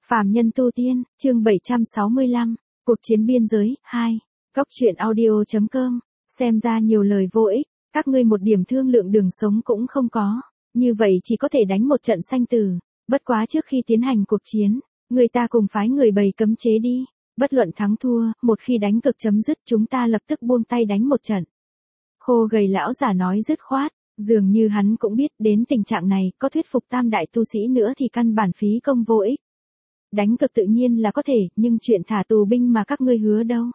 Phàm nhân tu tiên, chương 765, cuộc chiến biên giới, 2. Góc truyện audio.com, xem ra nhiều lời vô ích, các ngươi một điểm thương lượng đường sống cũng không có, như vậy chỉ có thể đánh một trận sanh tử, bất quá trước khi tiến hành cuộc chiến, người ta cùng phái người bày cấm chế đi, bất luận thắng thua, một khi đánh cực chấm dứt chúng ta lập tức buông tay đánh một trận. Khô gầy lão giả nói dứt khoát, dường như hắn cũng biết đến tình trạng này, có thuyết phục tam đại tu sĩ nữa thì căn bản phí công vô ích. Đánh cực tự nhiên là có thể, nhưng chuyện thả tù binh mà các ngươi hứa đâu?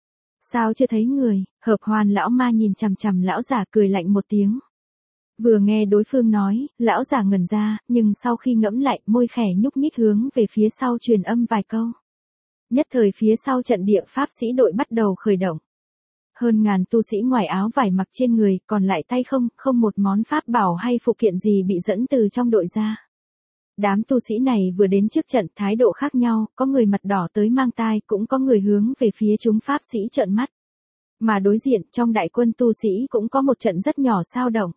Sao chưa thấy người? Hợp Hoàn lão ma nhìn chằm chằm lão giả cười lạnh một tiếng. Vừa nghe đối phương nói, lão giả ngẩn ra, nhưng sau khi ngẫm lại, môi khẽ nhúc nhích hướng về phía sau truyền âm vài câu. Nhất thời phía sau trận địa pháp sĩ đội bắt đầu khởi động. Hơn ngàn tu sĩ ngoài áo vải mặc trên người, còn lại tay không một món pháp bảo hay phụ kiện gì bị dẫn từ trong đội ra. Đám tu sĩ này vừa đến trước trận thái độ khác nhau, có người mặt đỏ tới mang tai, cũng có người hướng về phía chúng pháp sĩ trợn mắt. Mà đối diện trong đại quân tu sĩ cũng có một trận rất nhỏ xao động.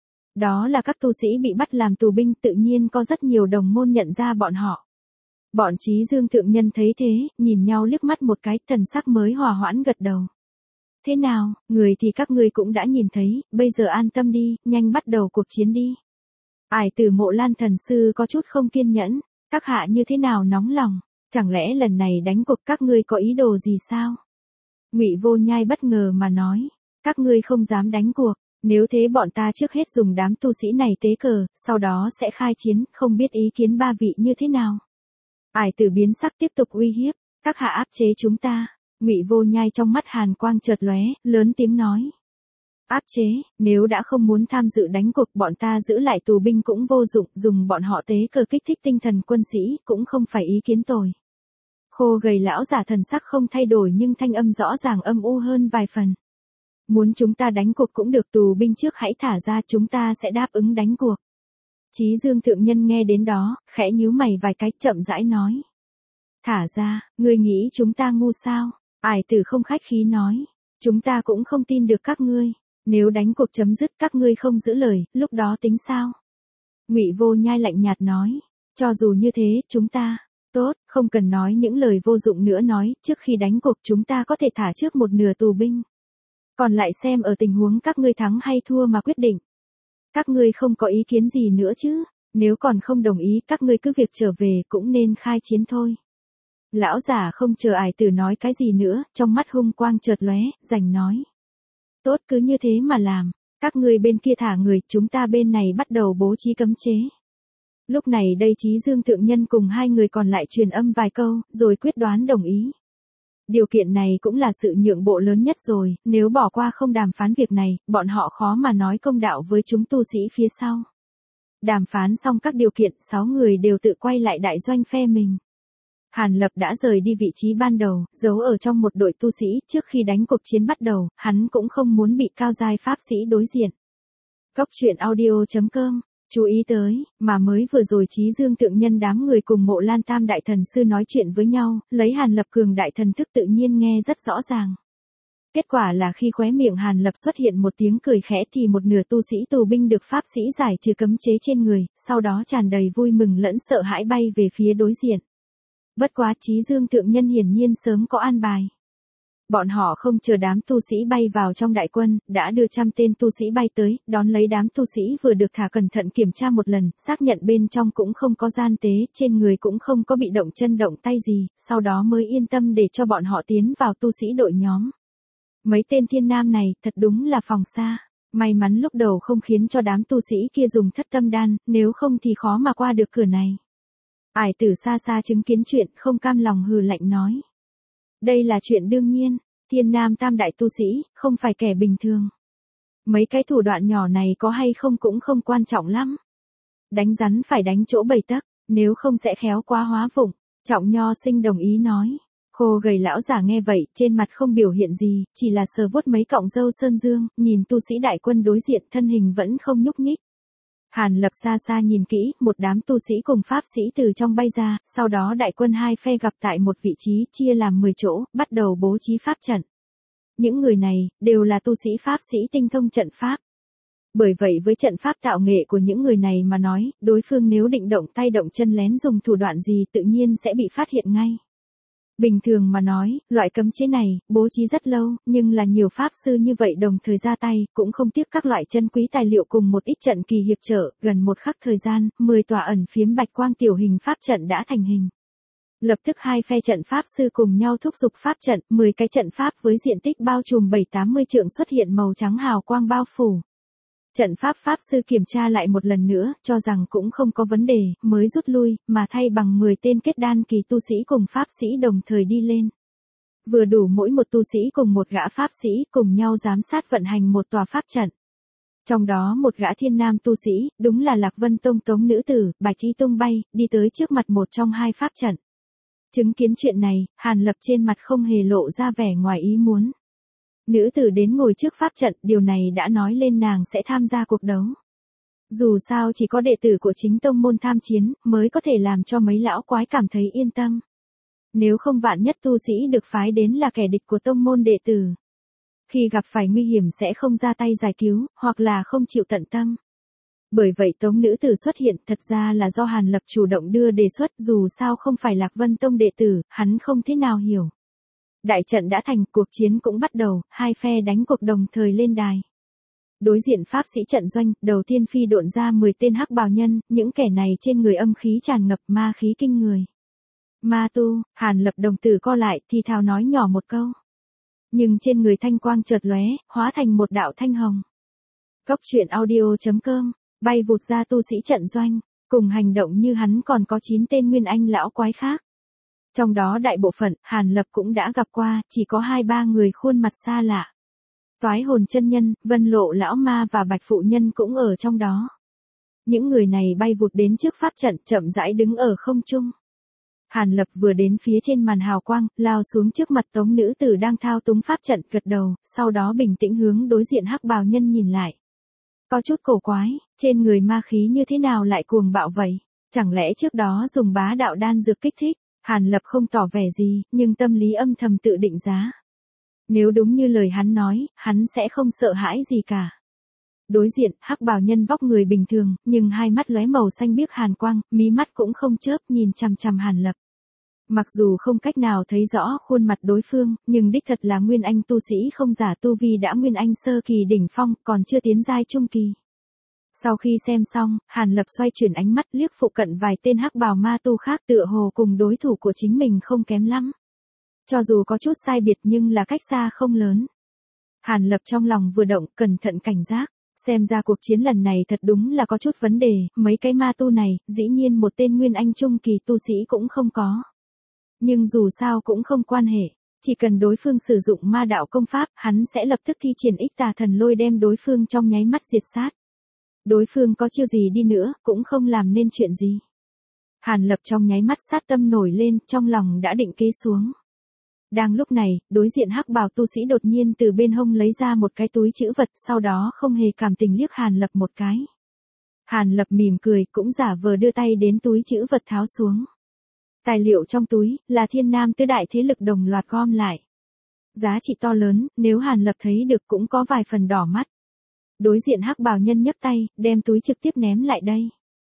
Đó là các tu sĩ bị bắt làm tù binh, tự nhiên có rất nhiều đồng môn nhận ra bọn họ. Bọn Chí Dương thượng nhân thấy thế, nhìn nhau liếc mắt một cái, thần sắc mới hòa hoãn gật đầu. Thế nào, người thì các ngươi cũng đã nhìn thấy, bây giờ an tâm đi, nhanh bắt đầu cuộc chiến đi. Ải Tử Mộ Lan thần sư có chút không kiên nhẫn, các hạ như thế nào nóng lòng, chẳng lẽ lần này đánh cuộc các ngươi có ý đồ gì sao? Ngụy Vô Nhai bất ngờ mà nói, các ngươi không dám đánh cuộc, nếu thế bọn ta trước hết dùng đám tu sĩ này tế cờ, sau đó sẽ khai chiến, không biết ý kiến ba vị như thế nào? Ải Tử biến sắc tiếp tục uy hiếp, các hạ áp chế chúng ta. Ngụy Vô Nhai trong mắt hàn quang chợt lóe, lớn tiếng nói. Áp chế, nếu đã không muốn tham dự đánh cuộc bọn ta giữ lại tù binh cũng vô dụng, dùng bọn họ tế cờ kích thích tinh thần quân sĩ, cũng không phải ý kiến tồi. Khô gầy lão giả thần sắc không thay đổi nhưng thanh âm rõ ràng âm u hơn vài phần. Muốn chúng ta đánh cuộc cũng được, tù binh trước hãy thả ra, chúng ta sẽ đáp ứng đánh cuộc. Chí Dương thượng nhân nghe đến đó, khẽ nhíu mày vài cái, chậm rãi nói. Thả ra, ngươi nghĩ chúng ta ngu sao? Ải Tử không khách khí nói, chúng ta cũng không tin được các ngươi, nếu đánh cuộc chấm dứt các ngươi không giữ lời, lúc đó tính sao? Ngụy Vô Nhai lạnh nhạt nói, cho dù như thế, chúng ta, tốt, không cần nói những lời vô dụng nữa, nói, trước khi đánh cuộc chúng ta có thể thả trước một nửa tù binh. Còn lại xem ở tình huống các ngươi thắng hay thua mà quyết định. Các ngươi không có ý kiến gì nữa chứ, nếu còn không đồng ý các ngươi cứ việc trở về cũng nên khai chiến thôi. Lão giả không chờ Ải Tử nói cái gì nữa, trong mắt hung quang chợt lóe, rành nói. Tốt, cứ như thế mà làm, các ngươi bên kia thả người, chúng ta bên này bắt đầu bố trí cấm chế. Lúc này đây Chí Dương thượng nhân cùng hai người còn lại truyền âm vài câu, rồi quyết đoán đồng ý. Điều kiện này cũng là sự nhượng bộ lớn nhất rồi, nếu bỏ qua không đàm phán việc này, bọn họ khó mà nói công đạo với chúng tu sĩ phía sau. Đàm phán xong các điều kiện, 6 người đều tự quay lại đại doanh phe mình. Hàn Lập đã rời đi vị trí ban đầu, giấu ở trong một đội tu sĩ, trước khi đánh cuộc chiến bắt đầu, hắn cũng không muốn bị cao giai pháp sĩ đối diện. Góc truyện audio.com, chú ý tới, mà mới vừa rồi Chí Dương thượng nhân đám người cùng Mộ Lan Tam đại thần sư nói chuyện với nhau, lấy Hàn Lập cường đại thần thức tự nhiên nghe rất rõ ràng. Kết quả là khi khóe miệng Hàn Lập xuất hiện một tiếng cười khẽ thì một nửa tu sĩ tù binh được pháp sĩ giải trừ cấm chế trên người, sau đó tràn đầy vui mừng lẫn sợ hãi bay về phía đối diện. Bất quá Chí Dương thượng nhân hiển nhiên sớm có an bài. Bọn họ không chờ đám tu sĩ bay vào trong đại quân, đã đưa 100 tên tu sĩ bay tới, đón lấy đám tu sĩ vừa được thả cẩn thận kiểm tra một lần, xác nhận bên trong cũng không có gian tế, trên người cũng không có bị động chân động tay gì, sau đó mới yên tâm để cho bọn họ tiến vào tu sĩ đội nhóm. Mấy tên thiên nam này, thật đúng là phòng xa. May mắn lúc đầu không khiến cho đám tu sĩ kia dùng thất tâm đan, nếu không thì khó mà qua được cửa này. Ải Tử xa xa chứng kiến chuyện, không cam lòng hừ lạnh nói. Đây là chuyện đương nhiên, thiên nam tam đại tu sĩ, không phải kẻ bình thường. Mấy cái thủ đoạn nhỏ này có hay không cũng không quan trọng lắm. Đánh rắn phải đánh chỗ 7 tấc, nếu không sẽ khéo quá hóa vụng. Trọng Nho Sinh đồng ý nói. Khô gầy lão giả nghe vậy, trên mặt không biểu hiện gì, chỉ là sờ vuốt mấy cọng râu sơn dương, nhìn tu sĩ đại quân đối diện, thân hình vẫn không nhúc nhích. Hàn Lập xa xa nhìn kỹ, một đám tu sĩ cùng pháp sĩ từ trong bay ra, sau đó đại quân hai phe gặp tại một vị trí, chia làm 10 chỗ, bắt đầu bố trí pháp trận. Những người này, đều là tu sĩ pháp sĩ tinh thông trận pháp. Bởi vậy với trận pháp tạo nghệ của những người này mà nói, đối phương nếu định động tay động chân lén dùng thủ đoạn gì tự nhiên sẽ bị phát hiện ngay. Bình thường mà nói, loại cấm chế này, bố trí rất lâu, nhưng là nhiều pháp sư như vậy đồng thời ra tay, cũng không tiếc các loại chân quý tài liệu cùng một ít trận kỳ hiệp trợ, gần một khắc thời gian, 10 tòa ẩn phiếm bạch quang tiểu hình pháp trận đã thành hình. Lập tức hai phe trận pháp sư cùng nhau thúc giục pháp trận, 10 cái trận pháp với diện tích bao trùm 7-80 trượng xuất hiện màu trắng hào quang bao phủ. Trận pháp sư kiểm tra lại một lần nữa, cho rằng cũng không có vấn đề, mới rút lui, mà thay bằng 10 tên kết đan kỳ tu sĩ cùng pháp sĩ đồng thời đi lên. Vừa đủ mỗi một tu sĩ cùng một gã pháp sĩ cùng nhau giám sát vận hành một tòa pháp trận. Trong đó một gã thiên nam tu sĩ, đúng là Lạc Vân Tông Tống nữ tử, Bạch Thi tung bay, đi tới trước mặt một trong hai pháp trận. Chứng kiến chuyện này, Hàn Lập trên mặt không hề lộ ra vẻ ngoài ý muốn. Nữ tử đến ngồi trước pháp trận, điều này đã nói lên nàng sẽ tham gia cuộc đấu. Dù sao chỉ có đệ tử của chính tông môn tham chiến, mới có thể làm cho mấy lão quái cảm thấy yên tâm. Nếu không vạn nhất tu sĩ được phái đến là kẻ địch của tông môn đệ tử. Khi gặp phải nguy hiểm sẽ không ra tay giải cứu, hoặc là không chịu tận tâm. Bởi vậy Tống nữ tử xuất hiện thật ra là do Hàn Lập chủ động đưa đề xuất, dù sao không phải Lạc Vân Tông đệ tử, hắn không thế nào hiểu. Đại trận đã thành, cuộc chiến cũng bắt đầu, hai phe đánh cuộc đồng thời lên đài. Đối diện pháp sĩ trận doanh, đầu tiên phi độn ra 10 tên hắc bào nhân, những kẻ này trên người âm khí tràn ngập, ma khí kinh người. Ma tu, Hàn Lập đồng tử co lại, thì thào nói nhỏ một câu. Nhưng trên người thanh quang chợt lóe, hóa thành một đạo thanh hồng. Cốc truyện audio.com, bay vụt ra tu sĩ trận doanh, cùng hành động như hắn còn có 9 tên nguyên anh lão quái khác. Trong đó đại bộ phận, Hàn Lập cũng đã gặp qua, chỉ có 2-3 người khuôn mặt xa lạ. Toái hồn chân nhân, Vân Lộ lão ma và Bạch phụ nhân cũng ở trong đó. Những người này bay vụt đến trước pháp trận, chậm rãi đứng ở không trung. Hàn Lập vừa đến phía trên màn hào quang, lao xuống trước mặt Tống nữ tử đang thao túng pháp trận, gật đầu, sau đó bình tĩnh hướng đối diện hắc bào nhân nhìn lại. Có chút cổ quái, trên người ma khí như thế nào lại cuồng bạo vậy? Chẳng lẽ trước đó dùng bá đạo đan dược kích thích? Hàn Lập không tỏ vẻ gì, nhưng tâm lý âm thầm tự định giá. Nếu đúng như lời hắn nói, hắn sẽ không sợ hãi gì cả. Đối diện, hắc bào nhân vóc người bình thường, nhưng hai mắt lóe màu xanh biếc hàn quang, mí mắt cũng không chớp, nhìn chằm chằm Hàn Lập. Mặc dù không cách nào thấy rõ khuôn mặt đối phương, nhưng đích thật là nguyên anh tu sĩ không giả tu vi đã nguyên anh sơ kỳ đỉnh phong, còn chưa tiến giai trung kỳ. Sau khi xem xong, Hàn Lập xoay chuyển ánh mắt liếc phụ cận vài tên hắc bào ma tu khác, tựa hồ cùng đối thủ của chính mình không kém lắm. Cho dù có chút sai biệt nhưng là cách xa không lớn. Hàn Lập trong lòng vừa động, cẩn thận cảnh giác. Xem ra cuộc chiến lần này thật đúng là có chút vấn đề, mấy cái ma tu này, dĩ nhiên một tên nguyên anh trung kỳ tu sĩ cũng không có. Nhưng dù sao cũng không quan hệ, chỉ cần đối phương sử dụng ma đạo công pháp, hắn sẽ lập tức thi triển ích tà thần lôi đem đối phương trong nháy mắt diệt sát. Đối phương có chiêu gì đi nữa, cũng không làm nên chuyện gì. Hàn Lập trong nháy mắt sát tâm nổi lên, trong lòng đã định kế xuống. Đang lúc này, đối diện hắc bào tu sĩ đột nhiên từ bên hông lấy ra một cái túi trữ vật, sau đó không hề cảm tình liếc Hàn Lập một cái. Hàn Lập mỉm cười, cũng giả vờ đưa tay đến túi trữ vật tháo xuống. Tài liệu trong túi, là thiên nam tứ đại thế lực đồng loạt gom lại. Giá trị to lớn, nếu Hàn Lập thấy được cũng có vài phần đỏ mắt. Đối diện hắc bào nhân nhấc tay, đem túi trực tiếp ném lại đây.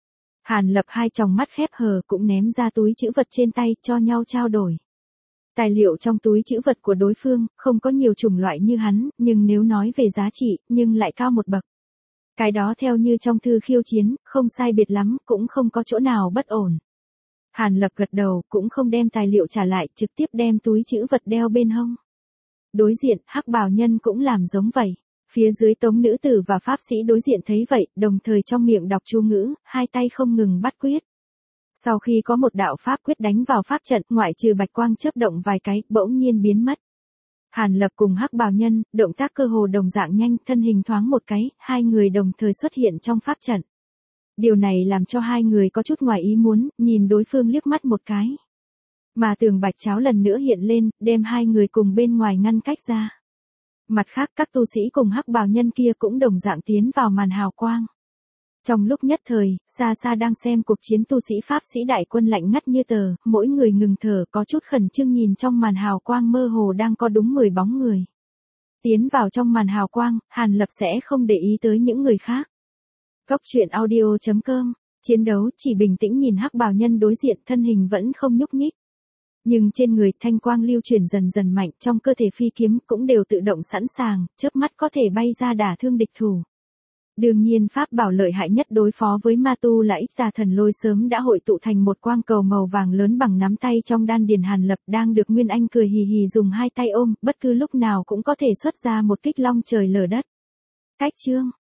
Hàn Lập hai tròng mắt khép hờ cũng ném ra túi trữ vật trên tay, cho nhau trao đổi. Tài liệu trong túi trữ vật của đối phương, không có nhiều chủng loại như hắn, nhưng nếu nói về giá trị, nhưng lại cao một bậc. Cái đó theo như trong thư khiêu chiến, không sai biệt lắm, cũng không có chỗ nào bất ổn. Hàn Lập gật đầu, cũng không đem tài liệu trả lại, trực tiếp đem túi trữ vật đeo bên hông. Đối diện, hắc bào nhân cũng làm giống vậy. Phía dưới Tống nữ tử và pháp sĩ đối diện thấy vậy, đồng thời trong miệng đọc chú ngữ, hai tay không ngừng bắt quyết. Sau khi có một đạo pháp quyết đánh vào pháp trận, ngoại trừ bạch quang chớp động vài cái, bỗng nhiên biến mất. Hàn Lập cùng hắc bào nhân, động tác cơ hồ đồng dạng nhanh, thân hình thoáng một cái, hai người đồng thời xuất hiện trong pháp trận. Điều này làm cho hai người có chút ngoài ý muốn, nhìn đối phương liếc mắt một cái. Mà tường bạch cháo lần nữa hiện lên, đem hai người cùng bên ngoài ngăn cách ra. Mặt khác các tu sĩ cùng hắc bào nhân kia cũng đồng dạng tiến vào màn hào quang. Trong lúc nhất thời, xa xa đang xem cuộc chiến tu sĩ pháp sĩ đại quân lạnh ngắt như tờ, mỗi người ngừng thở có chút khẩn trương nhìn trong màn hào quang mơ hồ đang có đúng 10 bóng người. Tiến vào trong màn hào quang, Hàn Lập sẽ không để ý tới những người khác. Góc truyện audio.com, chiến đấu, chỉ bình tĩnh nhìn hắc bào nhân đối diện, thân hình vẫn không nhúc nhích. Nhưng trên người thanh quang lưu chuyển dần dần mạnh, trong cơ thể phi kiếm cũng đều tự động sẵn sàng, chớp mắt có thể bay ra đả thương địch thủ. Đương nhiên pháp bảo lợi hại nhất đối phó với ma tu là Ích Tà Thần Lôi sớm đã hội tụ thành một quang cầu màu vàng lớn bằng nắm tay trong đan điền Hàn Lập, đang được Nguyên Anh cười hì hì dùng hai tay ôm, bất cứ lúc nào cũng có thể xuất ra một kích long trời lở đất. Cách chương